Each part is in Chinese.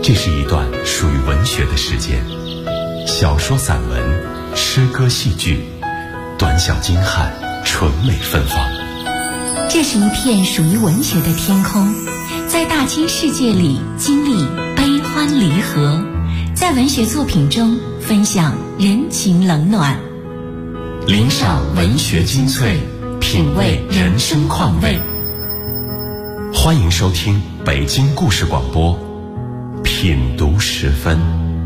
这是一段属于文学的时间，小说、散文、诗歌、戏剧，短小精悍，纯美芬芳。 这是一片属于文学的天空，在大千世界里经历悲欢离合，在文学作品中分享人情冷暖， 领赏文学精粹，品味人生况味。欢迎收听北京故事广播品读时分。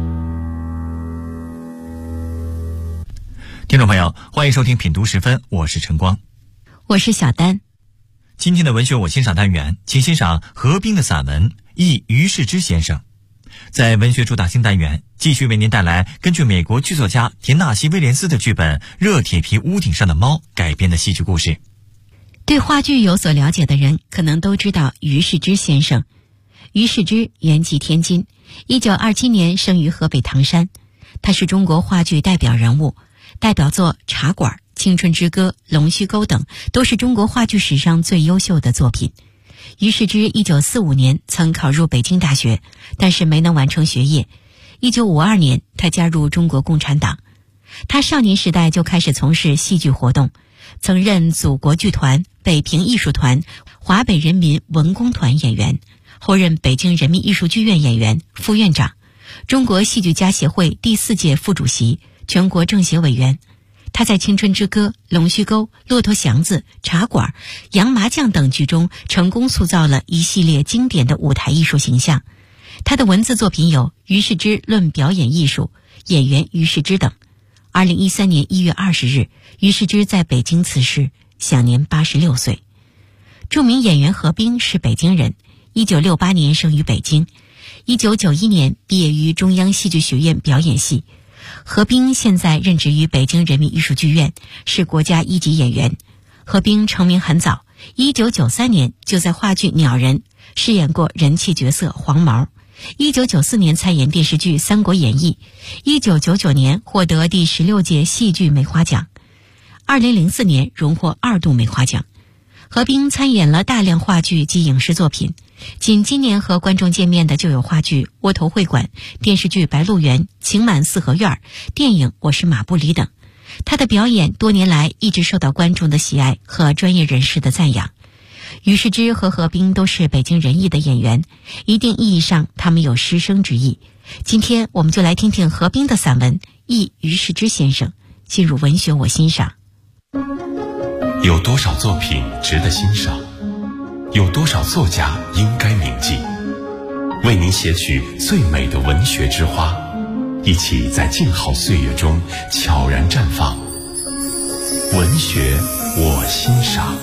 听众朋友，欢迎收听品读时分，我是陈光， 我是小丹。 今天的文学我欣赏单元，请欣赏何冰的散文《忆于世之先生》。在文学主打新单元，继续为您带来根据美国剧作家田纳西·威廉斯的剧本《热铁皮屋顶上的猫》改编的戏剧故事。 对话剧有所了解的人可能都知道于世之先生。于世之原籍天津，1927年生于河北唐山。他是中国话剧代表人物，代表作《茶馆》《青春之歌》《龙须沟》等都是中国话剧史上最优秀的作品。于世之1945年曾考入北京大学，但是没能完成学业。1952年他加入中国共产党。他少年时代就开始从事戏剧活动，曾任祖国剧团、北平艺术团、华北人民文工团演员，后任北京人民艺术剧院演员、副院长，中国戏剧家协会第4届副主席，全国政协委员。他在《青春之歌》《龙须沟》《骆驼祥子》《茶馆》《洋麻将》等剧中成功塑造了一系列经典的舞台艺术形象。他的文字作品有《于世之论表演艺术》《演员于世之》等。2013年1月20日，于世之在北京辞世，享年86岁。著名演员何冰是北京人，1968年生于北京，1991年毕业于中央戏剧学院表演系。何冰现在任职于北京人民艺术剧院，是国家1级演员。何冰成名很早，1993年就在话剧《鸟人》饰演过人气角色黄毛。1994年参演电视剧《三国演义》，1999年获得第16届戏剧梅花奖，2004年荣获2度梅花奖。何冰参演了大量话剧及影视作品，仅今年和观众见面的就有话剧《窝头会馆》、电视剧《白鹿原》、《情满四合院》、电影《我是马布里》等。他的表演多年来一直受到观众的喜爱和专业人士的赞扬。于世之和何冰都是北京人艺的演员，一定意义上他们有师生之意。今天我们就来听听何冰的散文《忆于世之先生》，进入文学我欣赏。 有多少作品值得欣赏？有多少作家应该铭记？为您写取最美的文学之花，一起在静好岁月中悄然绽放。文学我欣赏。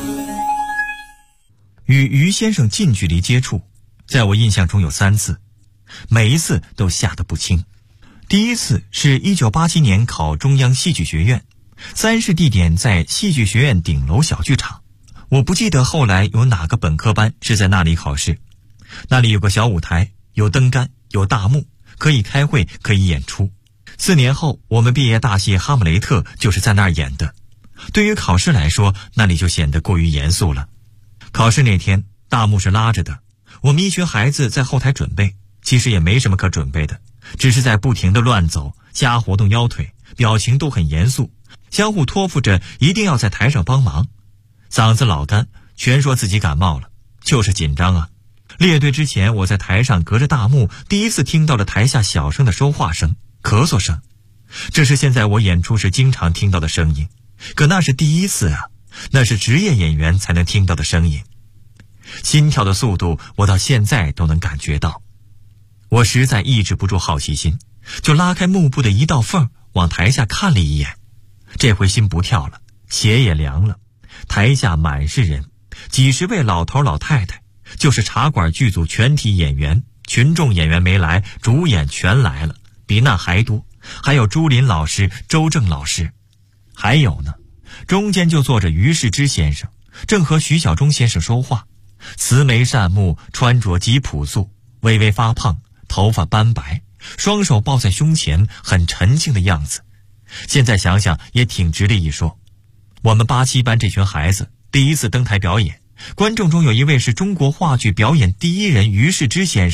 与于先生近距离接触，在我印象中有3次，每一次都吓得不轻。第一次是1987年考中央戏剧学院，参试地点在戏剧学院顶楼小剧场。我不记得后来有哪个本科班是在那里考试。那里有个小舞台，有灯杆，有大幕，可以开会，可以演出。4年后我们毕业大戏《哈姆雷特》就是在那儿演的。对于考试来说，那里就显得过于严肃了。考试那天，大幕是拉着的，我们一群孩子在后台准备，其实也没什么可准备的，只是在不停地乱走，瞎活动腰腿，表情都很严肃，相互托付着一定要在台上帮忙。嗓子老干，全说自己感冒了，就是紧张啊。列队之前，我在台上隔着大幕第一次听到了台下小声的说话声、咳嗽声，这是现在我演出时经常听到的声音，可那是第一次啊，那是职业演员才能听到的声音。心跳的速度我到现在都能感觉到。我实在抑制不住好奇心，就拉开幕布的一道缝往台下看了一眼。这回心不跳了，鞋也凉了。台下满是人，几十位老头老太太，就是茶馆剧组全体演员，群众演员没来，主演全来了，比那还多。还有朱琳老师、周正老师，还有呢，中间就坐着于世之先生，正和徐小中先生说话，慈眉善目，穿着极朴素，微微发胖，头发斑白，双手抱在胸前，很沉静的样子。现在想想也挺值得一说。我们87班这群孩子第一次登台表演，观众中有一位是中国话剧表演第1人于世之先生，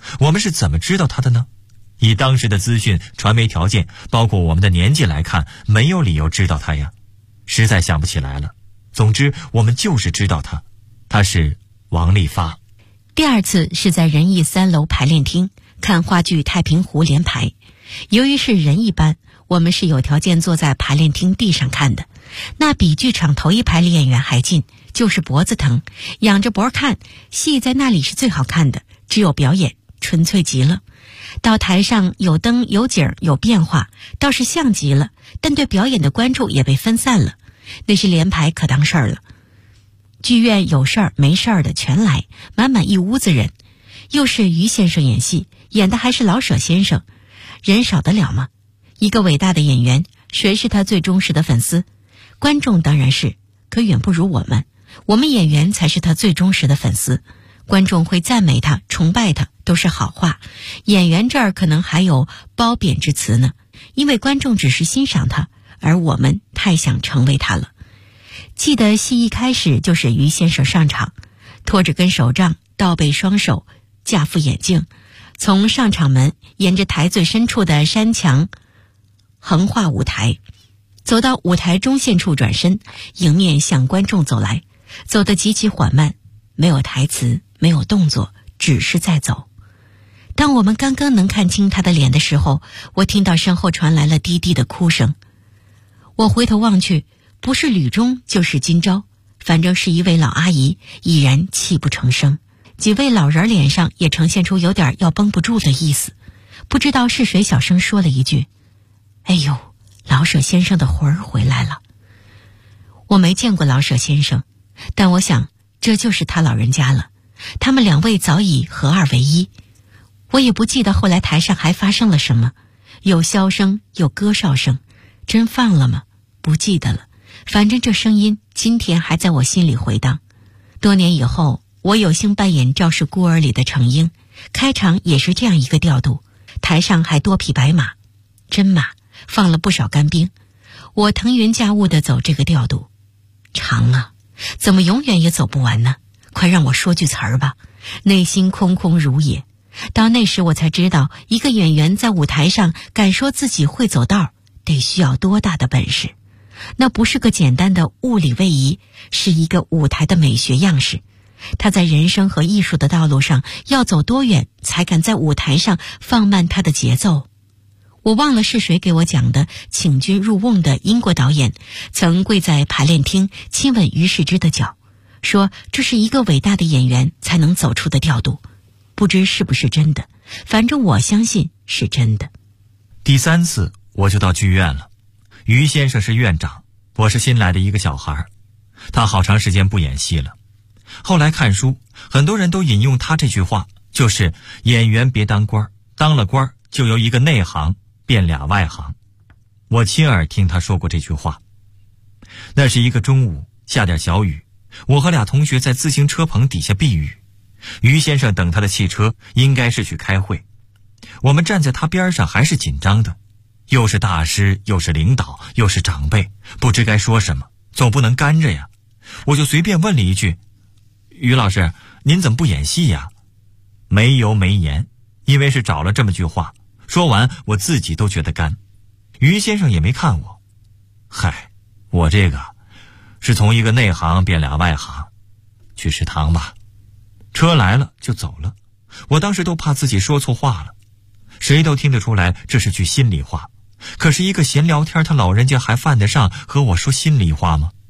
我们是怎么知道他的呢？以当时的资讯、传媒条件，包括我们的年纪来看，没有理由知道他呀，实在想不起来了。总之，我们就是知道他是王利发。 第二次是在仁义3楼排练厅看话剧《太平湖》连排，由于是仁义班，我们是有条件坐在排练厅地上看的，那比剧场头一排离演员还近，就是脖子疼，仰着脖看戏，在那里是最好看的，只有表演纯粹极了。到台上有灯有景有变化，倒是像极了，但对表演的关注也被分散了，那是连排可当事儿了。剧院有事儿没事儿的全来，满满一屋子人，又是于先生演戏，演的还是老舍先生，人少得了吗？一个伟大的演员，谁是他最忠实的粉丝？观众当然是，可远不如我们演员才是他最忠实的粉丝。观众会赞美他、崇拜他，都是好话，演员这儿可能还有褒贬之词呢，因为观众只是欣赏他，而我们太想成为他了。记得戏一开始就是于先生上场，拖着根手杖，倒背双手，架副眼镜，从上场门沿着台最深处的山墙横跨舞台，走到舞台中线处转身，迎面向观众走来，走得极其缓慢，没有台词，没有动作，只是在走。当我们刚刚能看清他的脸的时候，我听到身后传来了低低的哭声。我回头望去，不是吕中就是金钊，反正是一位老阿姨，已然泣不成声。几位老人脸上也呈现出有点要绷不住的意思。不知道是谁小声说了一句：哎呦，老舍先生的魂儿回来了。我没见过老舍先生，但我想这就是他老人家了，他们两位早已合二为一。我也不记得后来台上还发生了什么，有箫声，有歌哨声，真放了吗？不记得了，反正这声音今天还在我心里回荡。多年以后，我有幸扮演《赵氏孤儿》里的程婴，开场也是这样一个调度，台上还多匹白马，真马，放了不少干冰。我腾云驾雾地走这个调度，长啊，怎么永远也走不完呢？快让我说句词儿吧，内心空空如也。到那时我才知道，一个演员在舞台上敢说自己会走道，得需要多大的本事。那不是个简单的物理位移，是一个舞台的美学样式。他在人生和艺术的道路上要走多远，才敢在舞台上放慢他的节奏。我忘了是谁给我讲的，请君入瓮的英国导演曾跪在排练厅亲吻于世之的脚，说这是一个伟大的演员才能走出的调度。不知是不是真的，反正我相信是真的。 第3次我就到剧院了，于先生是院长，我是新来的一个小孩，他好长时间不演戏了。后来看书，很多人都引用他这句话，就是演员别当官，当了官就由一个内行变俩外行。我亲耳听他说过这句话。那是一个中午，下点小雨，我和俩同学在自行车棚底下避雨。于先生等他的汽车，应该是去开会。我们站在他边上还是紧张的，又是大师，又是领导，又是长辈，不知该说什么，总不能干着呀。我就随便问了一句：于老师，您怎么不演戏呀？没油没盐，因为是找了这么句话。说完我自己都觉得干。于先生也没看我，嗨，我这个是从一个内行变俩外行。去食堂吧。车来了就走了，我当时都怕自己说错话了。谁都听得出来这是句心里话，可是一个闲聊天，他老人家还犯得上和我说心里话吗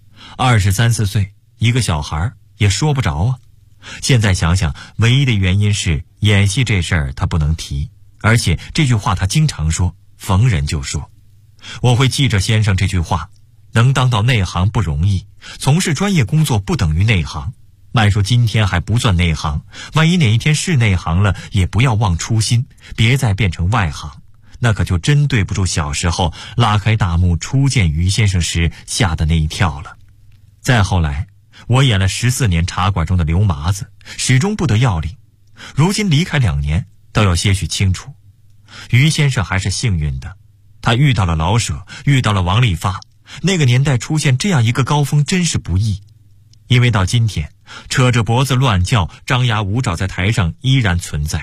？23、24岁，一个小孩也说不着啊。现在想想，唯一的原因是演戏这事儿他不能提，而且这句话他经常说，逢人就说。我会记着先生这句话，能当到内行不容易，从事专业工作不等于内行。慢说今天还不算内行，万一哪一天是内行了，也不要忘初心，别再变成外行，那可就真对不住小时候拉开大幕初见于先生时吓的那一跳了。再后来，我演了14年茶馆中的刘麻子，始终不得要领。如今离开2年，倒有些许清楚。于先生还是幸运的，他遇到了老舍，遇到了王利发。那个年代出现这样一个高峰真是不易，因为到今天扯着脖子乱叫，张牙舞爪在台上依然存在。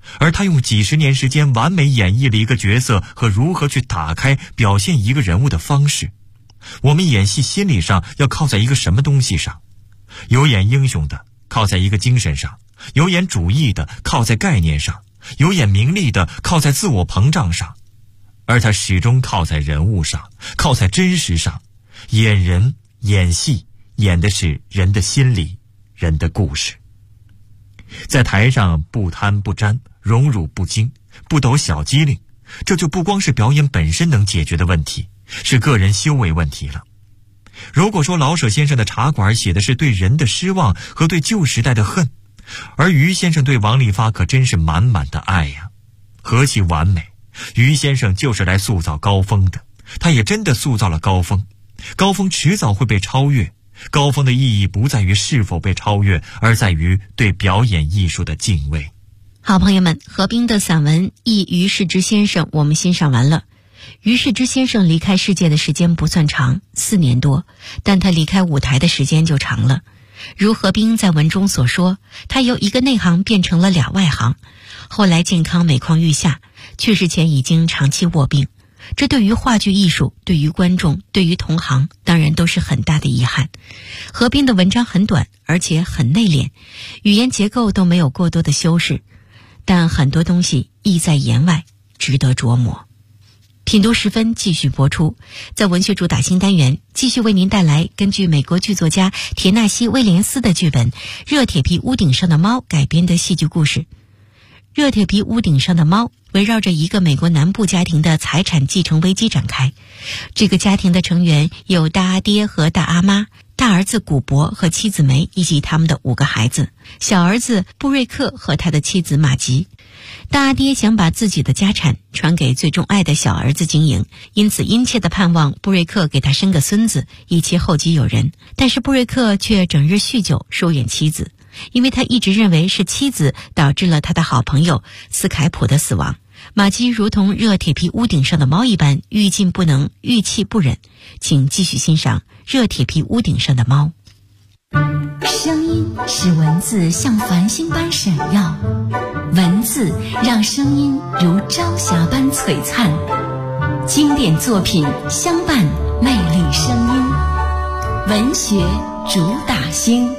而他用几十年时间完美演绎了一个角色和如何去打开表现一个人物的方式。我们演戏心理上要靠在一个什么东西上？有演英雄的靠在一个精神上，有演主义的靠在概念上，有演名利的靠在自我膨胀上，而他始终靠在人物上，靠在真实上。演人演戏演的是人的心理，人的故事。在台上不贪不沾，荣辱不惊，不抖小机灵，这就不光是表演本身能解决的问题，是个人修为问题了。如果说老舍先生的茶馆写的是对人的失望和对旧时代的恨，而于先生对王利发可真是满满的爱呀，何其完美！于先生就是来塑造高峰的，他也真的塑造了高峰。高峰迟早会被超越，高峰的意义不在于是否被超越，而在于对表演艺术的敬畏。 好朋友们，何冰的散文《忆于世之先生》我们欣赏完了。于世之先生离开世界的时间不算长，4年多，但他离开舞台的时间就长了。如何冰在文中所说，他由一个内行变成了2外行，后来健康每况愈下，去世前已经长期卧病。这对于话剧艺术，对于观众，对于同行，当然都是很大的遗憾。何冰的文章很短，而且很内敛，语言结构都没有过多的修饰，但很多东西意在言外，值得琢磨。品读10分继续播出，在文学主打新单元继续为您带来根据美国剧作家田纳西·威廉斯的剧本《热铁皮屋顶上的猫》改编的戏剧故事。热铁皮屋顶上的猫围绕着一个美国南部家庭的财产继承危机展开。这个家庭的成员有大阿爹和大阿妈，大儿子古博和妻子梅以及他们的5个孩子，小儿子布瑞克和他的妻子玛吉。大阿爹想把自己的家产传给最钟爱的小儿子经营，因此殷切地盼望布瑞克给他生个孙子，以其后继有人。但是布瑞克却整日酗酒，疏远妻子，因为他一直认为是妻子导致了他的好朋友斯凯普的死亡。玛姬如同热铁皮屋顶上的猫一般，欲进不能，欲弃不忍。请继续欣赏热铁皮屋顶上的猫。 声音使文字像繁星般闪耀，文字让声音如朝霞般璀璨，经典作品相伴魅力声音，文学主打星。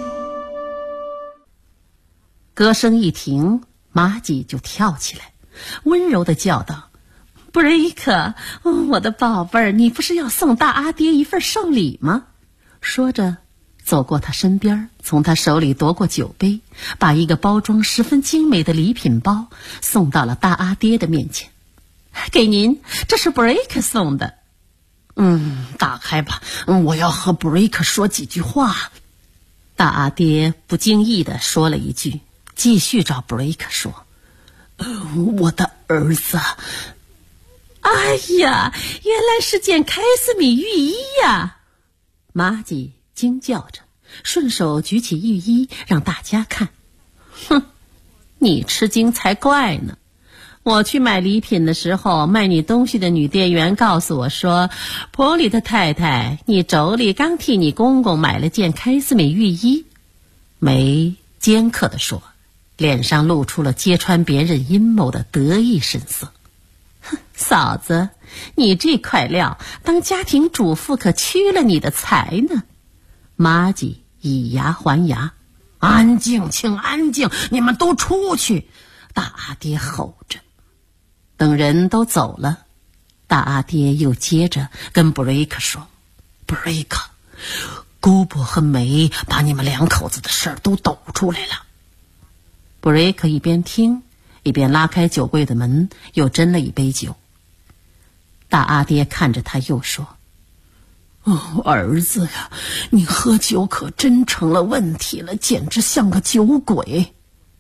歌声一停，玛姬就跳起来，温柔地叫道：“布瑞克，我的宝贝儿，你不是要送大阿爹一份寿礼吗？”说着走过他身边，从他手里夺过酒杯，把一个包装十分精美的礼品包送到了大阿爹的面前。“给您，这是布瑞克送的。”“打开吧，我要和布瑞克说几句话。”大阿爹不经意地说了一句，继续找布瑞克说：“我的儿子。”“哎呀，原来是件凯斯米浴衣呀！”玛姬惊叫着，顺手举起浴衣让大家看。“哼，你吃惊才怪呢！我去买礼品的时候，卖你东西的女店员告诉我说，波利的太太，你妯娌刚替你公公买了件凯斯米浴衣。”梅尖刻地说，脸上露出了揭穿别人阴谋的得意神色。“哼，嫂子，你这块料当家庭主妇可屈了你的才呢。”玛姬以牙还牙。“安静，请安静，你们都出去！”大阿爹吼着。等人都走了，大阿爹又接着跟布瑞克说：“布瑞克，姑伯和梅把你们2口子的事儿都抖出来了。”布瑞克一边听一边拉开酒柜的门，又斟了一杯酒。大阿爹看着他又说：“儿子呀，你喝酒可真成了问题了，简直像个酒鬼。”“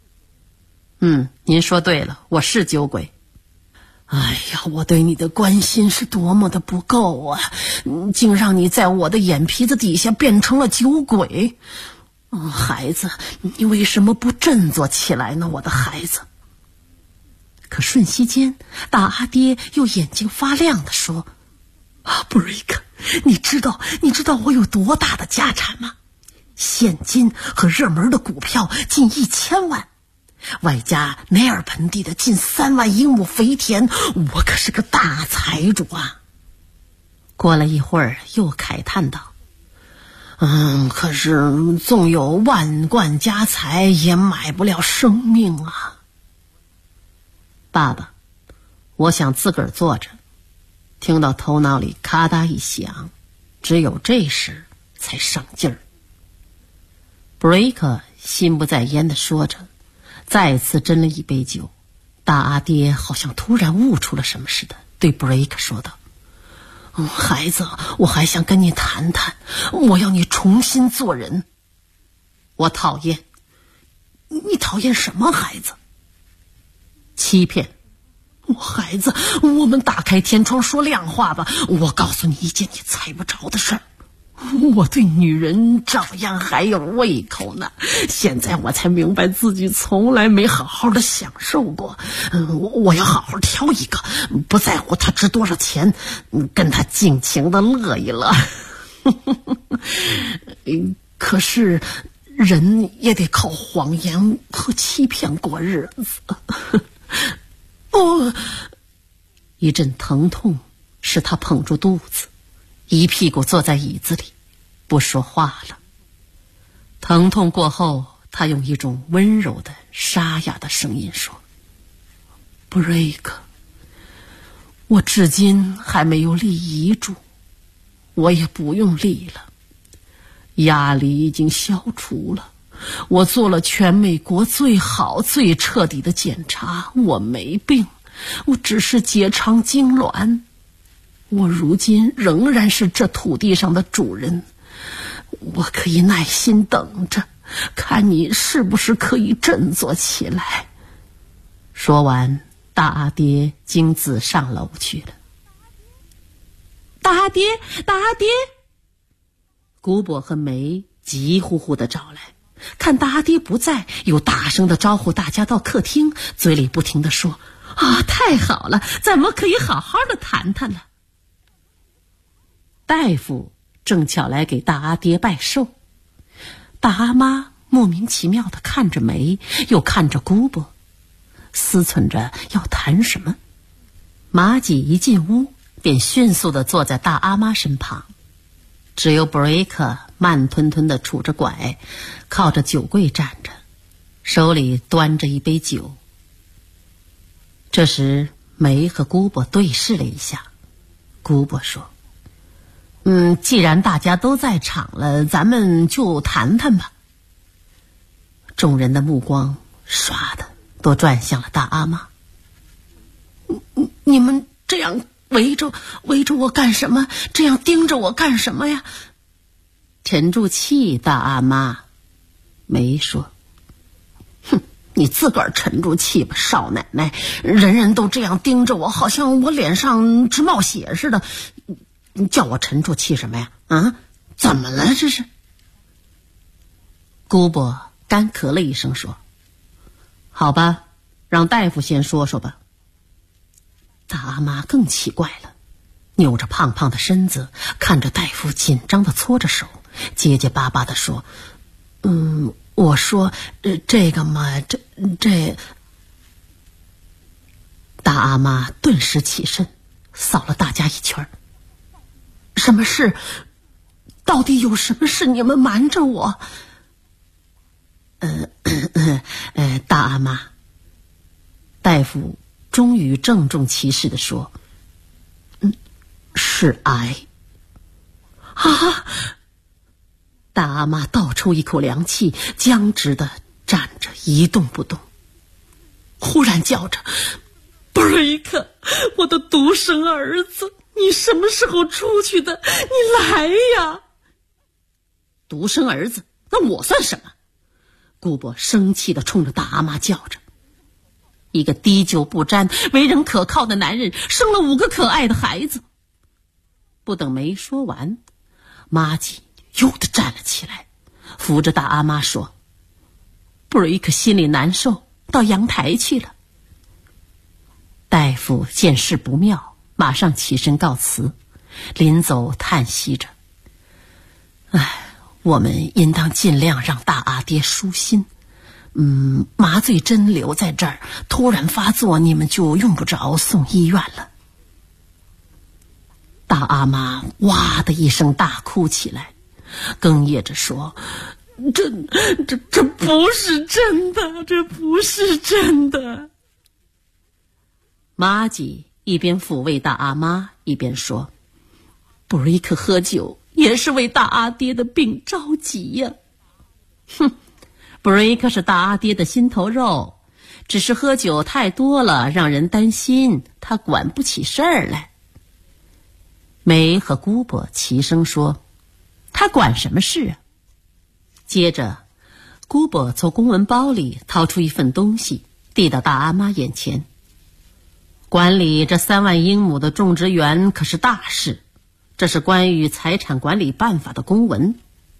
您说对了，我是酒鬼。”“哎呀，我对你的关心是多么的不够啊，竟让你在我的眼皮子底下变成了酒鬼。孩子，你为什么不振作起来呢，我的孩子？”可瞬息间，大阿爹又眼睛发亮地说：“布瑞克，你知道我有多大的家产吗？现金和热门的股票近1000万。 外加奈尔盆地的近3万英亩肥田，我可是个大财主啊。过了一会儿，又慨叹道：可是纵有万贯家财，也买不了生命啊。爸爸，我想自个儿坐着，听到头脑里咔嗒一响，只有这时才上劲儿。布瑞克心不在焉地说着，再次斟了一杯酒。大阿爹好像突然悟出了什么似的，对布瑞克说道：孩子，我还想跟你谈谈，我要你重新做人。我讨厌。你讨厌什么，孩子？欺骗。孩子，我们打开天窗说亮话吧，我告诉你一件你猜不着的事儿。我对女人照样还有胃口呢，现在我才明白自己从来没好好的享受过。我要好好挑一个，不在乎他值多少钱，跟他尽情的乐一乐。可是人也得靠谎言和欺骗过日子。一阵疼痛使他捧住肚子，一屁股坐在椅子里，不说话了。疼痛过后，他用一种温柔的沙哑的声音说：布瑞克，我至今还没有立遗嘱，我也不用立了，压力已经消除了，我做了全美国最好最彻底的检查，我没病，我只是结肠痉挛。我如今仍然是这土地上的主人，我可以耐心等着，看你是不是可以振作起来。说完，大阿爹径自上楼去了。大阿爹，大阿爹！古伯和梅急呼呼地找来，看大阿爹不在，又大声地招呼大家到客厅，嘴里不停地说：太好了，咱们可以好好的谈谈了。大夫正巧来给大阿爹拜寿，大阿妈莫名其妙地看着梅，又看着姑伯，思忖着要谈什么。马吉一进屋，便迅速地坐在大阿妈身旁，只有布瑞克慢吞吞地拄着拐，靠着酒柜站着，手里端着一杯酒。这时梅和姑伯对视了一下，姑伯说：既然大家都在场了，咱们就谈谈吧。众人的目光唰的都转向了大阿妈。你们这样围着我干什么？这样盯着我干什么呀？沉住气，大阿妈。梅说：你自个儿沉住气吧，少奶奶，人人都这样盯着我，好像我脸上直冒血似的，你叫我沉住气什么呀？怎么了这是？姑伯干咳了一声说：好吧，让大夫先说说吧。大阿妈更奇怪了，扭着胖胖的身子，看着大夫紧张地搓着手，结结巴巴地说：我说这个嘛，这。大阿妈顿时起身，扫了大家一圈。什么事？到底有什么事你们瞒着我？大阿妈。大夫终于郑重其事地说：是癌。大阿妈倒抽一口凉气，僵直地站着一动不动，忽然叫着：布瑞克，我的独生儿子，你什么时候出去的？你来呀！独生儿子，那我算什么？姑伯生气地冲着大阿妈叫着。一个滴酒不沾、为人可靠的男人，生了5个可爱的孩子。不等没说完，马吉又地站了起来，扶着大阿妈说：布瑞克心里难受，到阳台去了。大夫见事不妙，马上起身告辞，临走叹息着：我们应当尽量让大阿爹舒心， 麻醉针留在这儿，突然发作，你们就用不着送医院了。大阿妈哇的一声大哭起来，哽咽着说：“这不是真的，这不是真的。”玛吉一边抚慰大阿妈，一边说：“布瑞克喝酒也是为大阿爹的病着急呀。”哼，布瑞克是大阿爹的心头肉，只是喝酒太多了，让人担心他管不起事儿来。梅和姑伯齐声说：“他管什么事啊？”接着，姑伯从公文包里掏出一份东西，递到大阿妈眼前。管理这3万英亩的种植园可是大事，这是关于财产管理办法的公文。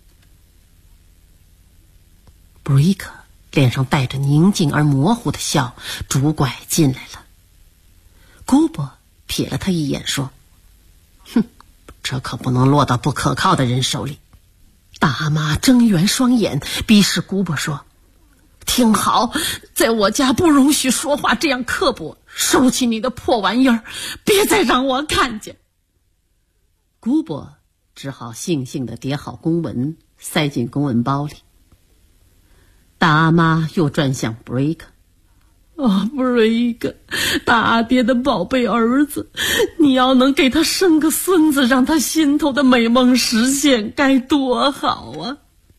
布瑞克脸上带着宁静而模糊的笑，拄拐进来了。姑伯瞥了他一眼说：“哼，这可不能落到不可靠的人手里。”大阿妈睁圆双眼，逼视姑伯说：“听好，在我家不容许说话这样刻薄，收起你的破玩意儿，别再让我看见。”姑伯只好悻悻地叠好公文，塞进公文包里。大阿妈又转向布瑞克：“布瑞克，大阿爹的宝贝儿子，你要能给他生个孙子，让他心头的美梦实现，该多好啊！”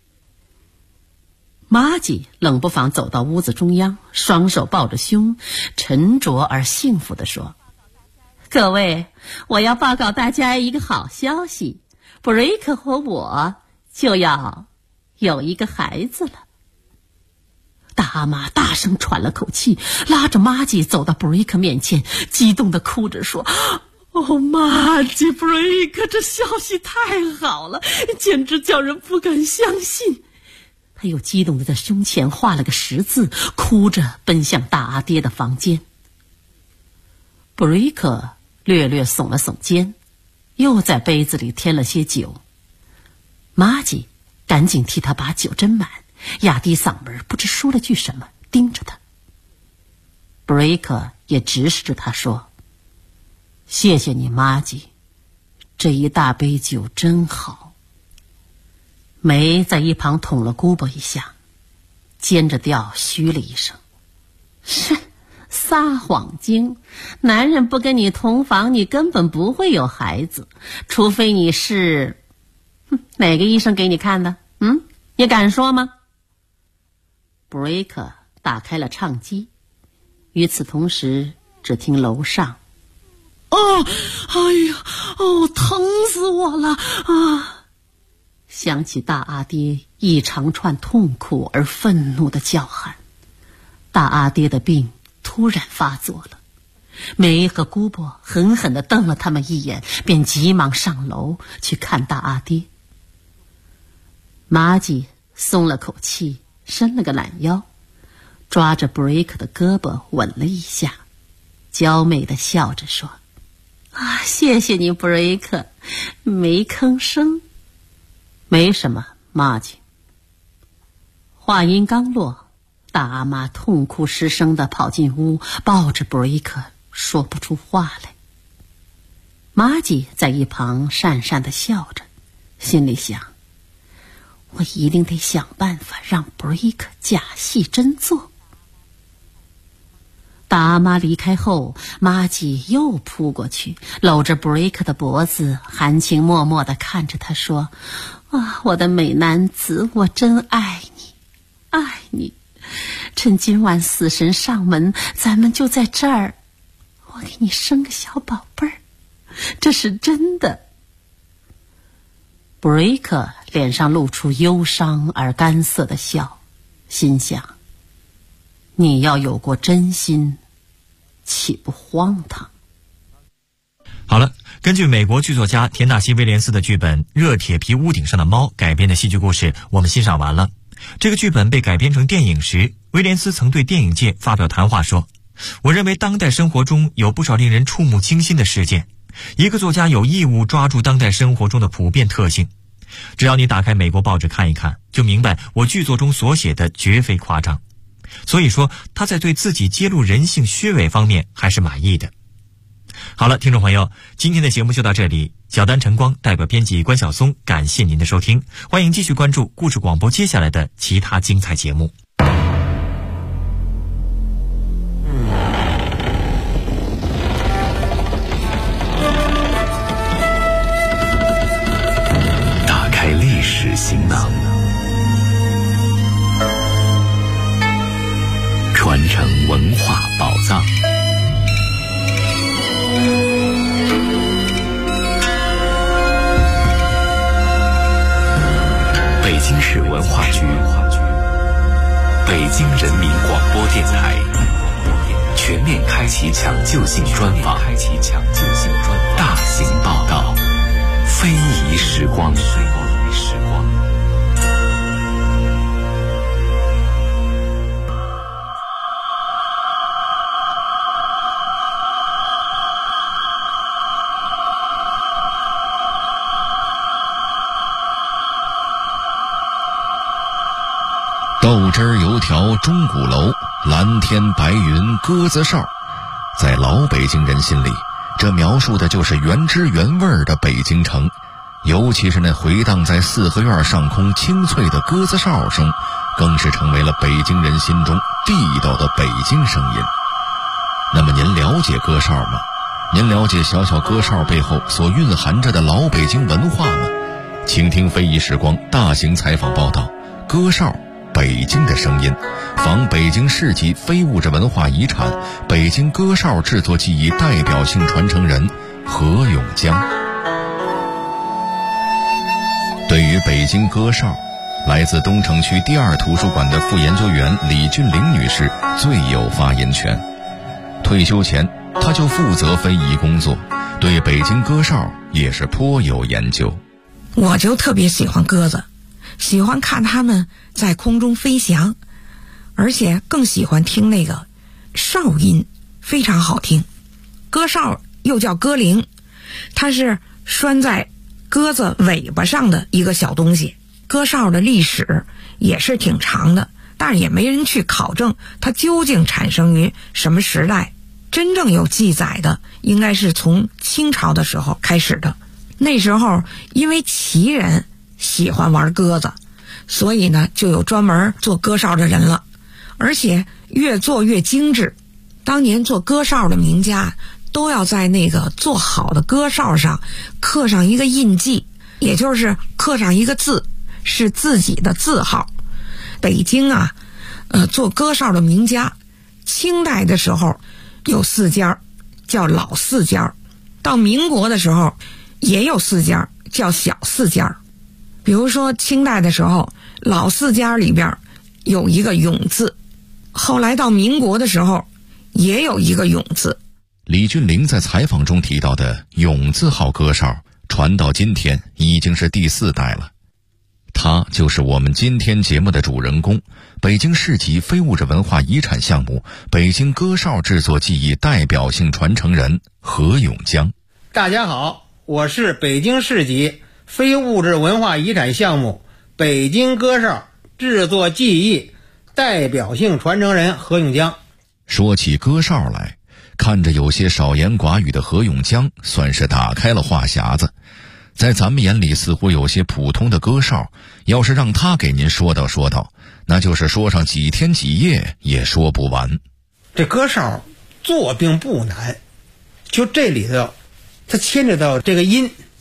玛吉冷不防走到屋子中央，双手抱着胸，沉着而幸福地说：“各位，我要报告大家一个好消息，布瑞克和我就要有一个孩子了。”大阿妈大声喘了口气，拉着玛吉走到布瑞克面前，激动地哭着说：“玛吉，布瑞克，这消息太好了，简直叫人不敢相信。”他又激动地在胸前画了个十字，哭着奔向大阿爹的房间。布瑞克略略耸了耸肩，又在杯子里添了些酒。玛吉赶紧替他把酒斟满，压低嗓门不知说了句什么，盯着他。布瑞克也直视着他说：“谢谢你，玛吉，这一大杯酒真好。”梅在一旁捅了姑伯一下，尖着调嘘了一声：“是撒谎精，男人不跟你同房，你根本不会有孩子，除非你是……哪个医生给你看的？你敢说吗？”布瑞克打开了唱机，与此同时，只听楼上：“疼死我了啊！”想起大阿爹一长串痛苦而愤怒的叫喊，大阿爹的病突然发作了。梅和姑伯狠狠地瞪了他们一眼，便急忙上楼去看大阿爹。玛吉松了口气，伸了个懒腰，抓着布瑞克的胳膊吻了一下，娇媚地笑着说：“谢谢你，布瑞克，没吭声。”“没什么，玛吉。”话音刚落，大阿妈痛哭失声地跑进屋，抱着布瑞克说不出话来。玛吉在一旁讪讪地笑着，心里想：我一定得想办法让布瑞克假戏真做。大阿妈离开后，玛吉又扑过去，搂着布瑞克的脖子，含情脉脉地看着他说：“我的美男子，我真爱你，爱你！趁今晚死神上门，咱们就在这儿，我给你生个小宝贝儿，这是真的。”布瑞克脸上露出忧伤而干涩的笑，心想：你要有过真心，岂不荒唐？ 好了，根据美国剧作家田纳西·威廉斯的剧本《热铁皮屋顶上的猫》改编的戏剧故事，我们欣赏完了。这个剧本被改编成电影时，威廉斯曾对电影界发表谈话说：“我认为当代生活中有不少令人触目惊心的事件，一个作家有义务抓住当代生活中的普遍特性。只要你打开美国报纸看一看，就明白我剧作中所写的绝非夸张。 所以说他在对自己揭露人性虚伪方面还是满意的。好了，听众朋友，今天的节目就到这里。小丹晨光代表编辑关晓松，感谢您的收听，欢迎继续关注故事广播接下来的其他精彩节目。 打开历史行囊，传承文化宝藏。北京市文化局、北京人民广播电台全面开启抢救性专访，大型报道，非遗时光。豆汁儿油条钟鼓楼，蓝天白云鸽子哨，在老北京人心里，这描述的就是原汁原味的北京城，尤其是那回荡在四合院上空清脆的鸽子哨声，更是成为了北京人心中地道的北京声音。那么您了解鸽哨吗？您了解小小鸽哨背后所蕴含着的老北京文化吗？请听非遗时光大型采访报道，鸽哨北京的声音，访北京市级非物质文化遗产北京鸽哨制作技艺代表性传承人何永江。对于北京鸽哨，来自东城区第2图书馆的副研究员李俊玲女士最有发言权。退休前，她就负责非遗工作，对北京鸽哨也是颇有研究。 我就特别喜欢鸽子，喜欢看它们在空中飞翔，而且更喜欢听那个哨音，非常好听。鸽哨又叫鸽铃，它是拴在鸽子尾巴上的一个小东西。鸽哨的历史也是挺长的，但是也没人去考证它究竟产生于什么时代。真正有记载的应该是从清朝的时候开始的。那时候因为旗人喜欢玩鸽子，所以呢就有专门做鸽哨的人了，而且越做越精致。当年做鸽哨的名家都要在那个做好的鸽哨上刻上一个印记，也就是刻上一个字，是自己的字号。北京啊，做鸽哨的名家，清代的时候有4家，叫老4家，到民国的时候也有4家，叫小4家。比如说清代的时候，老4家里边有一个永字，后来到民国的时候也有一个永字。 李俊玲在采访中提到的永字号鸽哨传到今天已经是第4代了。他就是我们今天节目的主人公，北京市级非物质文化遗产项目北京鸽哨制作技艺代表性传承人何永江。 大家好，我是北京市级非物质文化遗产项目北京鸽哨制作技艺代表性传承人何永江。 说起鸽哨来，看着有些少言寡语的何永江算是打开了话匣子。在咱们眼里似乎有些普通的鸽哨，要是让他给您说道，那就是说上几天几夜也说不完。 这鸽哨做并不难，就这里头它牵扯到这个音，